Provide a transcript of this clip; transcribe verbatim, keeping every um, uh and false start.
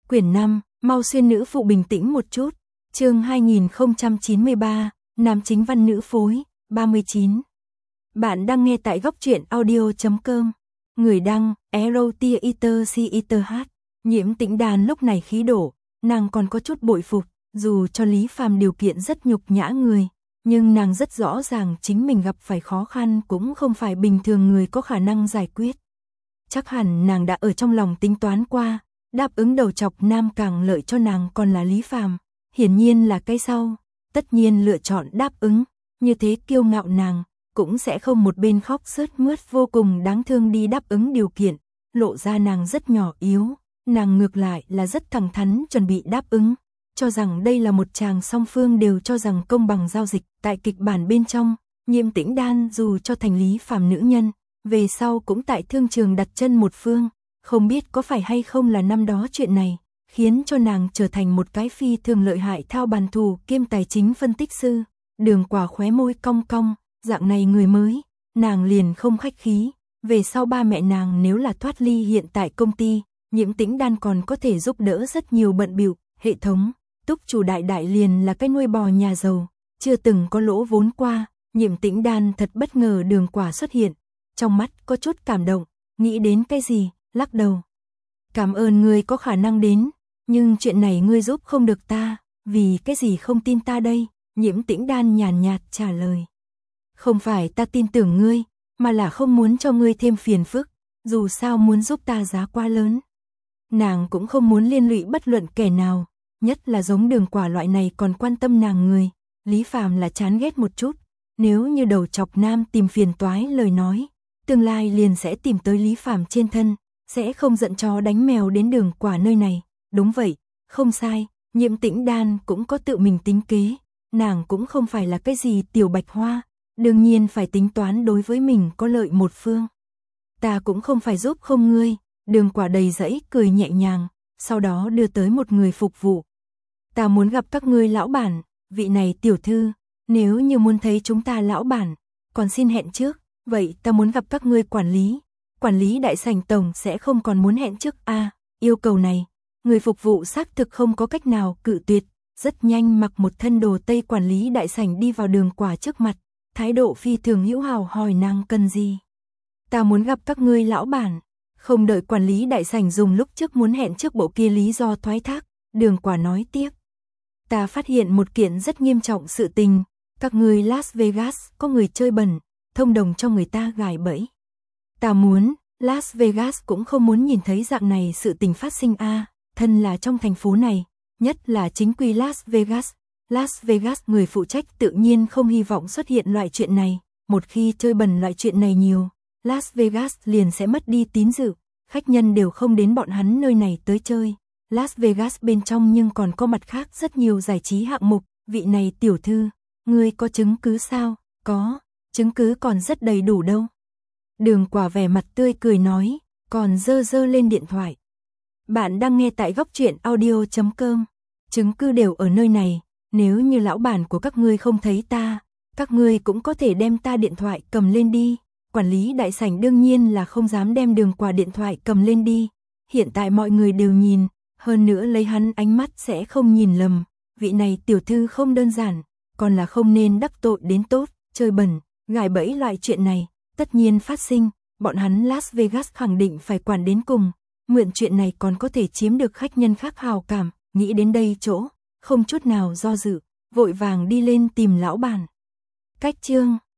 Quyển năm, mau xuyên nữ phụ bình tĩnh một chút. Chương hai nghìn không trăm chín mươi ba, nam chính văn nữ phối, ba mươi chín. Bạn đang nghe tại góc truyện audio chấm com. Người đăng, Erotia Eater C Eater H. Nhiễm Tĩnh Đàn lúc này khí đổ, nàng còn có chút bội phục, dù cho Lý Phàm điều kiện rất nhục nhã người, nhưng nàng rất rõ ràng chính mình gặp phải khó khăn cũng không phải bình thường người có khả năng giải quyết. Chắc hẳn nàng đã ở trong lòng tính toán qua, đáp ứng đầu chọc nam càng lợi cho nàng còn là Lý Phàm, hiển nhiên là cái sau, tất nhiên lựa chọn đáp ứng, như thế kiêu ngạo nàng cũng sẽ không một bên khóc sướt mướt vô cùng đáng thương đi đáp ứng điều kiện, lộ ra nàng rất nhỏ yếu, nàng ngược lại là rất thẳng thắn chuẩn bị đáp ứng, cho rằng đây là một chàng song phương đều cho rằng công bằng giao dịch. Tại kịch bản bên trong, Nhiễm Tĩnh Đan dù cho thành Lý Phàm nữ nhân, về sau cũng tại thương trường đặt chân một phương, không biết có phải hay không là năm đó chuyện này, khiến cho nàng trở thành một cái phi thường lợi hại thao bàn thủ kiêm tài chính phân tích sư. Đường Quả khóe môi cong cong, dạng này người mới, nàng liền không khách khí, về sau ba mẹ nàng nếu là thoát ly hiện tại công ty, Nhiễm Tĩnh Đan còn có thể giúp đỡ rất nhiều bận bịu, hệ thống, túc chủ đại đại liền là cái nuôi bò nhà giàu, chưa từng có lỗ vốn qua. Nhiễm Tĩnh Đan thật bất ngờ Đường Quả xuất hiện, trong mắt có chút cảm động, nghĩ đến cái gì, lắc đầu. Cảm ơn ngươi có khả năng đến, nhưng chuyện này ngươi giúp không được ta, vì cái gì không tin ta đây? Nhiễm Tĩnh Đan nhàn nhạt trả lời. Không phải ta tin tưởng ngươi, mà là không muốn cho ngươi thêm phiền phức, dù sao muốn giúp ta giá quá lớn. Nàng cũng không muốn liên lụy bất luận kẻ nào, nhất là giống Đường Quả loại này còn quan tâm nàng người. Lý Phàm là chán ghét một chút, nếu như đầu chọc nam tìm phiền toái lời nói, tương lai liền sẽ tìm tới Lý Phàm trên thân, sẽ không giận chó đánh mèo đến Đường Quả nơi này. Đúng vậy, không sai, Nhiễm Tĩnh Đan cũng có tự mình tính kế, nàng cũng không phải là cái gì tiểu bạch hoa, đương nhiên phải tính toán đối với mình có lợi một phương. Ta cũng không phải giúp không ngươi. Đường Quả đầy dẫy cười nhẹ nhàng, sau đó đưa tới một người phục vụ. Ta muốn gặp các ngươi lão bản, vị này tiểu thư, nếu như muốn thấy chúng ta lão bản, còn xin hẹn trước, vậy ta muốn gặp các ngươi quản lý. Quản lý đại sảnh tổng sẽ không còn muốn hẹn trước a. À, yêu cầu này, người phục vụ xác thực không có cách nào cự tuyệt, rất nhanh mặc một thân đồ tây quản lý đại sảnh đi vào Đường Quả trước mặt, thái độ phi thường hữu hảo hỏi nàng cần gì. Ta muốn gặp các ngươi lão bản. Không đợi quản lý đại sảnh dùng lúc trước muốn hẹn trước bộ kia lý do thoái thác, Đường Quả nói tiếp. Ta phát hiện một kiện rất nghiêm trọng sự tình, các ngươi Las Vegas có người chơi bẩn, thông đồng cho người ta gài bẫy. Ta muốn, Las Vegas cũng không muốn nhìn thấy dạng này sự tình phát sinh a. À, thân là trong thành phố này, nhất là chính quy Las Vegas, Las Vegas người phụ trách tự nhiên không hy vọng xuất hiện loại chuyện này, một khi chơi bẩn loại chuyện này nhiều, Las Vegas liền sẽ mất đi tín dự, khách nhân đều không đến bọn hắn nơi này tới chơi. Las Vegas bên trong nhưng còn có mặt khác rất nhiều giải trí hạng mục, vị này tiểu thư, ngươi có chứng cứ sao? Có, chứng cứ còn rất đầy đủ đâu. Đường Quả vẻ mặt tươi cười nói, còn dơ dơ lên điện thoại. Bạn đang nghe tại góc truyện audio chấm com, chứng cứ đều ở nơi này, nếu như lão bản của các ngươi không thấy ta, các ngươi cũng có thể đem ta điện thoại cầm lên đi. Quản lý đại sảnh đương nhiên là không dám đem Đường Quả điện thoại cầm lên đi, hiện tại mọi người đều nhìn, hơn nữa lấy hắn ánh mắt sẽ không nhìn lầm, vị này tiểu thư không đơn giản, còn là không nên đắc tội đến tốt, chơi bẩn, gài bẫy loại chuyện này, tất nhiên phát sinh, bọn hắn Las Vegas khẳng định phải quản đến cùng, mượn chuyện này còn có thể chiếm được khách nhân khác hào cảm, nghĩ đến đây chỗ, không chút nào do dự, vội vàng đi lên tìm lão bản. Cách chương